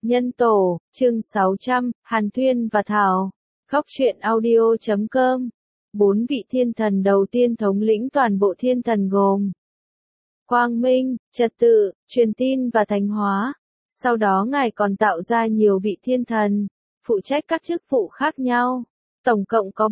Nhân tổ, chương 600, Hàn Thuyên và Thảo. Góc truyện audio.com. 4 vị thiên thần đầu tiên thống lĩnh toàn bộ thiên thần gồm Quang Minh, Trật Tự, Truyền Tin và Thánh Hóa. Sau đó Ngài còn tạo ra nhiều vị thiên thần, phụ trách các chức vụ khác nhau. Tổng cộng có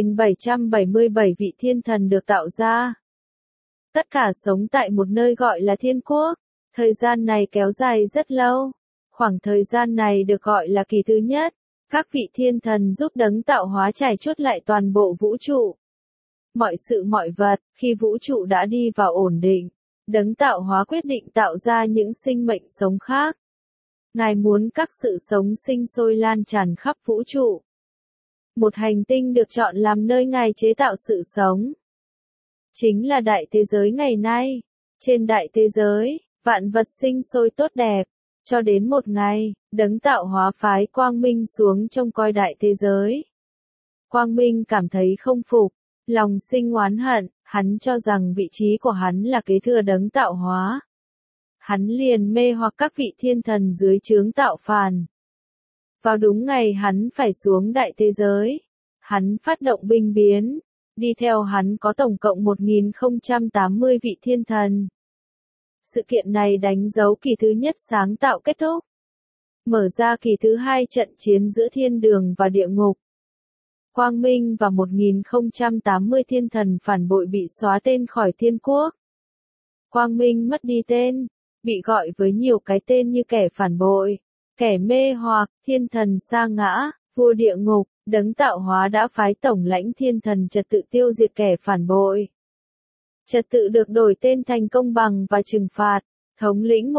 7.777 vị thiên thần được tạo ra. Tất cả sống tại một nơi gọi là Thiên Quốc. Thời gian này kéo dài rất lâu. Khoảng thời gian này được gọi là kỳ thứ nhất. Các vị thiên thần giúp đấng tạo hóa trải chuốt lại toàn bộ vũ trụ. Mọi sự mọi vật, khi vũ trụ đã đi vào ổn định, đấng tạo hóa quyết định tạo ra những sinh mệnh sống khác. Ngài muốn các sự sống sinh sôi lan tràn khắp vũ trụ. Một hành tinh được chọn làm nơi Ngài chế tạo sự sống. Chính là đại thế giới ngày nay. Trên đại thế giới, vạn vật sinh sôi tốt đẹp. Cho đến một ngày, đấng tạo hóa phái Quang Minh xuống trông coi đại thế giới. Quang Minh cảm thấy không phục, lòng sinh oán hận, hắn cho rằng vị trí của hắn là kế thừa đấng tạo hóa. Hắn liền mê hoặc các vị thiên thần dưới trướng tạo phản. Vào đúng ngày hắn phải xuống đại thế giới, hắn phát động binh biến, đi theo hắn có tổng cộng 1080 vị thiên thần. Sự kiện này đánh dấu kỳ thứ nhất sáng tạo kết thúc. Mở ra kỳ thứ hai trận chiến giữa thiên đường và địa ngục. Quang Minh và 1080 thiên thần phản bội bị xóa tên khỏi Thiên Quốc. Quang Minh mất đi tên, bị gọi với nhiều cái tên như kẻ phản bội, kẻ mê hoặc, thiên thần sa ngã, vua địa ngục. Đấng tạo hóa đã phái tổng lãnh thiên thần Trật Tự tiêu diệt kẻ phản bội. Trật Tự được đổi tên thành Công Bằng và Trừng Phạt, thống lĩnh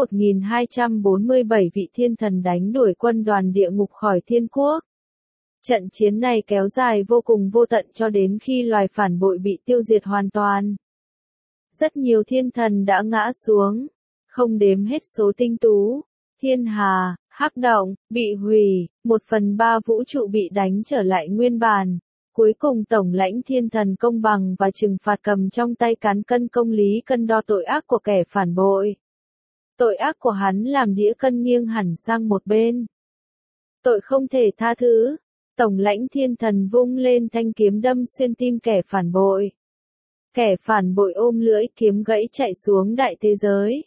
1247 vị thiên thần đánh đuổi quân đoàn địa ngục khỏi Thiên Quốc. Trận chiến này kéo dài vô cùng vô tận cho đến khi loài phản bội bị tiêu diệt hoàn toàn. Rất nhiều thiên thần đã ngã xuống, không đếm hết số tinh tú, thiên hà, hắc động, bị hủy, 1/3 vũ trụ bị đánh trở lại nguyên bản. Cuối cùng tổng lãnh thiên thần Công Bằng và Trừng Phạt cầm trong tay cán cân công lý cân đo tội ác của kẻ phản bội. Tội ác của hắn làm đĩa cân nghiêng hẳn sang một bên. Tội không thể tha thứ. Tổng lãnh thiên thần vung lên thanh kiếm đâm xuyên tim kẻ phản bội. Kẻ phản bội ôm lưỡi kiếm gãy chạy xuống đại thế giới.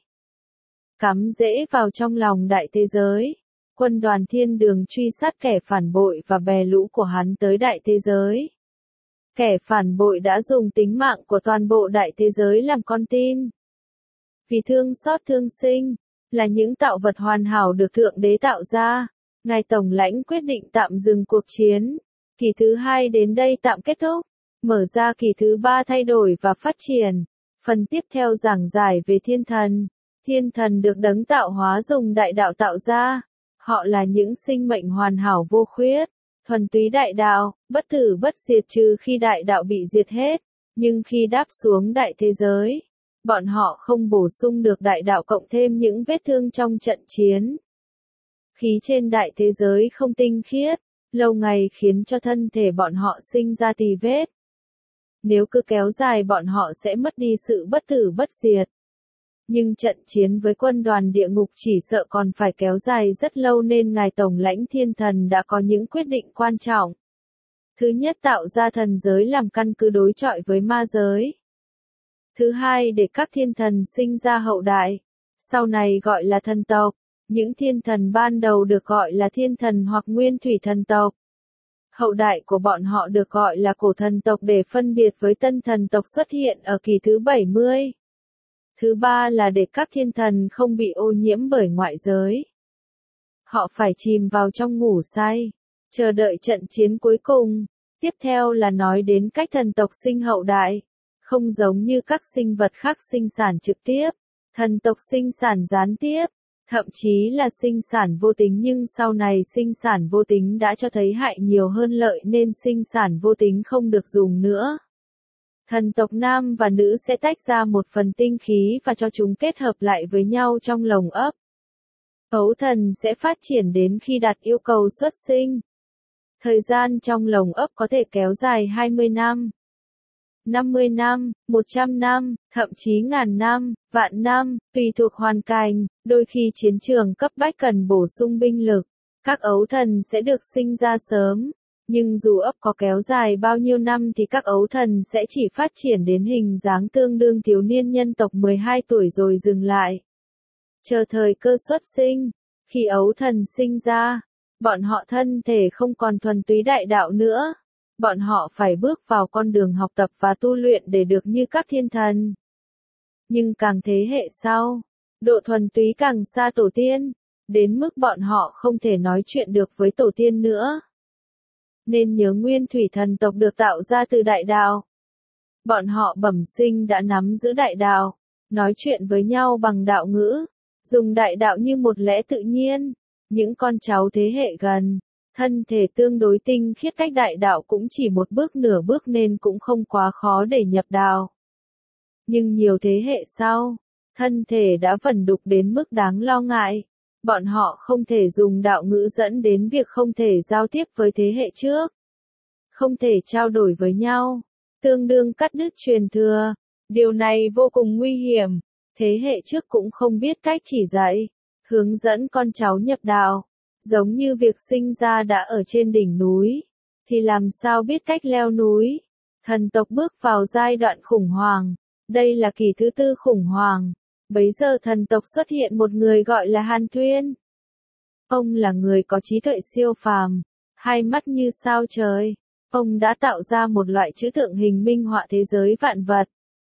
Cắm rễ vào trong lòng đại thế giới. Quân đoàn thiên đường truy sát kẻ phản bội và bè lũ của hắn tới đại thế giới. Kẻ phản bội đã dùng tính mạng của toàn bộ đại thế giới làm con tin. Vì thương xót thương sinh, là những tạo vật hoàn hảo được Thượng Đế tạo ra, Ngài Tổng lãnh quyết định tạm dừng cuộc chiến. Kỳ thứ hai đến đây tạm kết thúc, mở ra kỳ thứ ba thay đổi và phát triển. Phần tiếp theo giảng giải về thiên thần. Thiên thần được đấng tạo hóa dùng đại đạo tạo ra. Họ là những sinh mệnh hoàn hảo vô khuyết, thuần túy đại đạo, bất tử bất diệt trừ khi đại đạo bị diệt hết. Nhưng khi đáp xuống đại thế giới, bọn họ không bổ sung được đại đạo cộng thêm những vết thương trong trận chiến. Khí trên đại thế giới không tinh khiết, lâu ngày khiến cho thân thể bọn họ sinh ra tì vết. Nếu cứ kéo dài bọn họ sẽ mất đi sự bất tử bất diệt. Nhưng trận chiến với quân đoàn địa ngục chỉ sợ còn phải kéo dài rất lâu nên Ngài Tổng lãnh thiên thần đã có những quyết định quan trọng. Thứ nhất, tạo ra thần giới làm căn cứ đối chọi với ma giới. Thứ hai, để các thiên thần sinh ra hậu đại, sau này gọi là thần tộc. Những thiên thần ban đầu được gọi là thiên thần hoặc nguyên thủy thần tộc. Hậu đại của bọn họ được gọi là cổ thần tộc để phân biệt với tân thần tộc xuất hiện ở kỳ thứ 70. Thứ ba là để các thiên thần không bị ô nhiễm bởi ngoại giới. Họ phải chìm vào trong ngủ say, chờ đợi trận chiến cuối cùng. Tiếp theo là nói đến cách thần tộc sinh hậu đại. Không giống như các sinh vật khác sinh sản trực tiếp, thần tộc sinh sản gián tiếp, thậm chí là sinh sản vô tính, nhưng sau này sinh sản vô tính đã cho thấy hại nhiều hơn lợi nên sinh sản vô tính không được dùng nữa. Thần tộc nam và nữ sẽ tách ra một phần tinh khí và cho chúng kết hợp lại với nhau trong lồng ấp. Cấu thần sẽ phát triển đến khi đạt yêu cầu xuất sinh. Thời gian trong lồng ấp có thể kéo dài 20 năm. 50 năm, 100 năm, thậm chí ngàn năm, vạn năm, tùy thuộc hoàn cảnh, đôi khi chiến trường cấp bách cần bổ sung binh lực, các ấu thần sẽ được sinh ra sớm. Nhưng dù ấp có kéo dài bao nhiêu năm thì các ấu thần sẽ chỉ phát triển đến hình dáng tương đương thiếu niên nhân tộc 12 tuổi rồi dừng lại. Chờ thời cơ xuất sinh, khi ấu thần sinh ra, bọn họ thân thể không còn thuần túy đại đạo nữa. Bọn họ phải bước vào con đường học tập và tu luyện để được như các thiên thần. Nhưng càng thế hệ sau, độ thuần túy càng xa tổ tiên, đến mức bọn họ không thể nói chuyện được với tổ tiên nữa. Nên nhớ nguyên thủy thần tộc được tạo ra từ đại đạo. Bọn họ bẩm sinh đã nắm giữ đại đạo, nói chuyện với nhau bằng đạo ngữ, dùng đại đạo như một lẽ tự nhiên. Những con cháu thế hệ gần, thân thể tương đối tinh khiết cách đại đạo cũng chỉ một bước nửa bước nên cũng không quá khó để nhập đạo. Nhưng nhiều thế hệ sau, thân thể đã vẩn đục đến mức đáng lo ngại. Bọn họ không thể dùng đạo ngữ dẫn đến việc không thể giao tiếp với thế hệ trước. Không thể trao đổi với nhau, tương đương cắt đứt truyền thừa. Điều này vô cùng nguy hiểm. Thế hệ trước cũng không biết cách chỉ dạy, hướng dẫn con cháu nhập đạo. Giống như việc sinh ra đã ở trên đỉnh núi, thì làm sao biết cách leo núi. Thần tộc bước vào giai đoạn khủng hoảng. Đây là kỳ thứ 4 khủng hoảng. Bấy giờ thần tộc xuất hiện một người gọi là Hàn Thuyên. Ông là người có trí tuệ siêu phàm, hai mắt như sao trời. Ông đã tạo ra một loại chữ tượng hình minh họa thế giới vạn vật.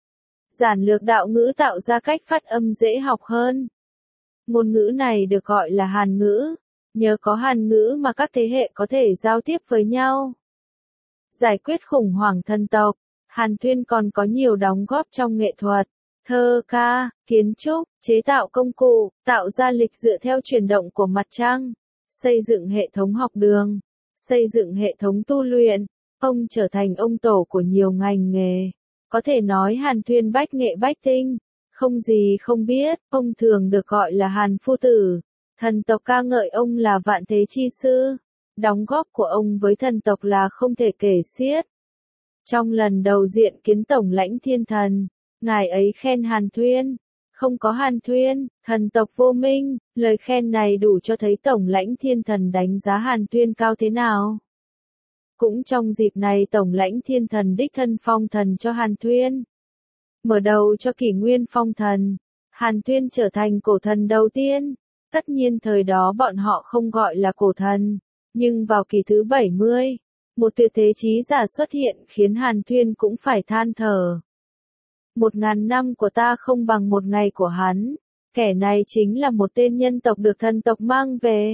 Giản lược đạo ngữ tạo ra cách phát âm dễ học hơn. Ngôn ngữ này được gọi là Hàn ngữ. Nhờ có Hàn ngữ mà các thế hệ có thể giao tiếp với nhau. Giải quyết khủng hoảng thần tộc, Hàn Thuyên còn có nhiều đóng góp trong nghệ thuật, thơ ca, kiến trúc, chế tạo công cụ, tạo ra lịch dựa theo chuyển động của mặt trăng, xây dựng hệ thống học đường, xây dựng hệ thống tu luyện. Ông trở thành ông tổ của nhiều ngành nghề. Có thể nói Hàn Thuyên bách nghệ bách tinh, không gì không biết. Ông thường được gọi là Hàn Phu Tử. Thần tộc ca ngợi ông là vạn thế chi sư. Đóng góp của ông với thần tộc là không thể kể xiết. Trong lần đầu diện kiến tổng lãnh thiên thần, ngài ấy khen Hàn Thuyên. Không có Hàn Thuyên, thần tộc vô minh. Lời khen này đủ cho thấy tổng lãnh thiên thần đánh giá Hàn Thuyên cao thế nào. Cũng trong dịp này tổng lãnh thiên thần đích thân phong thần cho Hàn Thuyên. Mở đầu cho kỷ nguyên phong thần, Hàn Thuyên trở thành cổ thần đầu tiên. Tất nhiên thời đó bọn họ không gọi là cổ thần, nhưng vào kỳ thứ 70, một tuyệt thế chí giả xuất hiện khiến Hàn Thuyên cũng phải than thở. 1000 năm của ta không bằng một ngày của hắn, kẻ này chính là một tên nhân tộc được thần tộc mang về.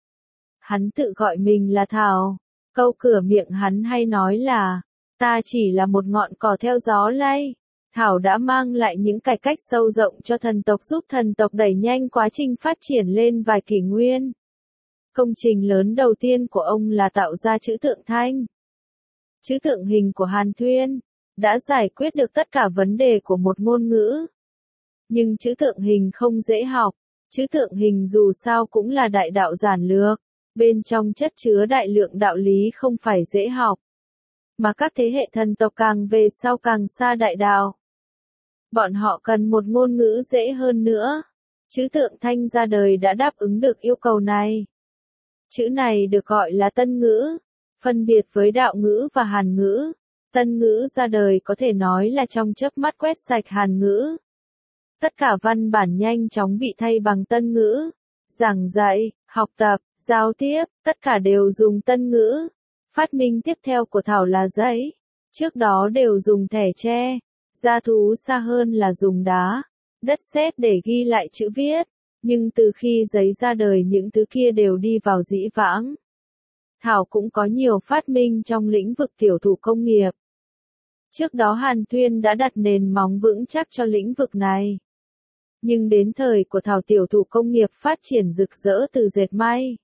Hắn tự gọi mình là Thảo, câu cửa miệng hắn hay nói là, ta chỉ là một ngọn cỏ theo gió lay. Thảo đã mang lại những cải cách sâu rộng cho thần tộc giúp thần tộc đẩy nhanh quá trình phát triển lên vài kỷ nguyên. Công trình lớn đầu tiên của ông là tạo ra chữ tượng thanh. Chữ tượng hình của Hàn Thuyên đã giải quyết được tất cả vấn đề của một ngôn ngữ. Nhưng chữ tượng hình không dễ học. Chữ tượng hình dù sao cũng là đại đạo giản lược. Bên trong chất chứa đại lượng đạo lý không phải dễ học. Mà các thế hệ thần tộc càng về sau càng xa đại đạo. Bọn họ cần một ngôn ngữ dễ hơn nữa. Chữ tượng thanh ra đời đã đáp ứng được yêu cầu này. Chữ này được gọi là tân ngữ, phân biệt với đạo ngữ và Hàn ngữ. Tân ngữ ra đời có thể nói là trong chớp mắt quét sạch Hàn ngữ. Tất cả văn bản nhanh chóng bị thay bằng tân ngữ. Giảng dạy, học tập, giao tiếp, tất cả đều dùng tân ngữ. Phát minh tiếp theo của Thảo là giấy. Trước đó đều dùng thẻ tre. Gia thú xa hơn là dùng đá, đất sét để ghi lại chữ viết. Nhưng từ khi giấy ra đời những thứ kia đều đi vào dĩ vãng. Thảo cũng có nhiều phát minh trong lĩnh vực tiểu thủ công nghiệp. Trước đó Hàn Thuyên đã đặt nền móng vững chắc cho lĩnh vực này. Nhưng đến thời của Thảo tiểu thủ công nghiệp phát triển rực rỡ từ dệt may,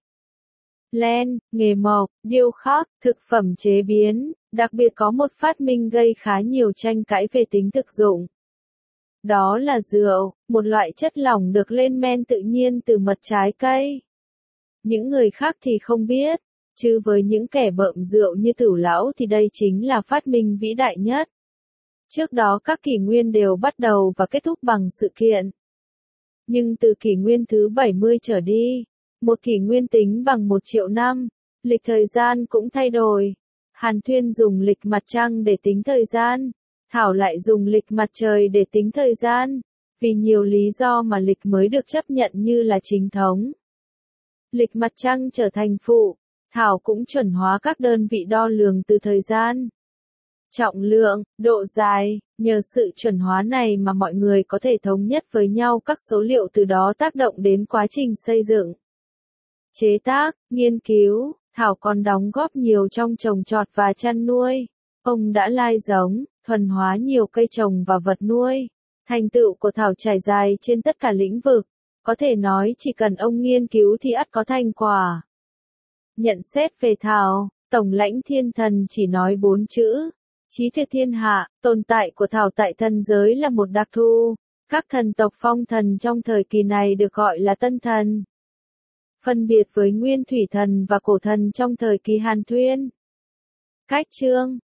len, nghề mộc, điêu khắc, thực phẩm chế biến, đặc biệt có một phát minh gây khá nhiều tranh cãi về tính thực dụng. Đó là rượu, một loại chất lỏng được lên men tự nhiên từ mật trái cây. Những người khác thì không biết, chứ với những kẻ bợm rượu như Tửu lão thì đây chính là phát minh vĩ đại nhất. Trước đó các kỷ nguyên đều bắt đầu và kết thúc bằng sự kiện. Nhưng từ kỷ nguyên thứ 70 trở đi, một kỷ nguyên tính bằng 1 triệu năm, lịch thời gian cũng thay đổi. Hàn Thuyên dùng lịch mặt trăng để tính thời gian, Thảo lại dùng lịch mặt trời để tính thời gian, vì nhiều lý do mà lịch mới được chấp nhận như là chính thống. Lịch mặt trăng trở thành phụ, Thảo cũng chuẩn hóa các đơn vị đo lường từ thời gian. Trọng lượng, độ dài, nhờ sự chuẩn hóa này mà mọi người có thể thống nhất với nhau các số liệu từ đó tác động đến quá trình xây dựng, chế tác, nghiên cứu. Thảo còn đóng góp nhiều trong trồng trọt và chăn nuôi. Ông đã lai giống, thuần hóa nhiều cây trồng và vật nuôi. Thành tựu của Thảo trải dài trên tất cả lĩnh vực. Có thể nói chỉ cần ông nghiên cứu thì ắt có thành quả. Nhận xét về Thảo, Tổng lãnh thiên thần chỉ nói 4 chữ. Trí tuyệt thiên hạ, tồn tại của Thảo tại thần giới là một đặc thù. Các thần tộc phong thần trong thời kỳ này được gọi là tân thần. Phân biệt với nguyên thủy thần và cổ thần trong thời kỳ Hàn Thuyên. Cách chương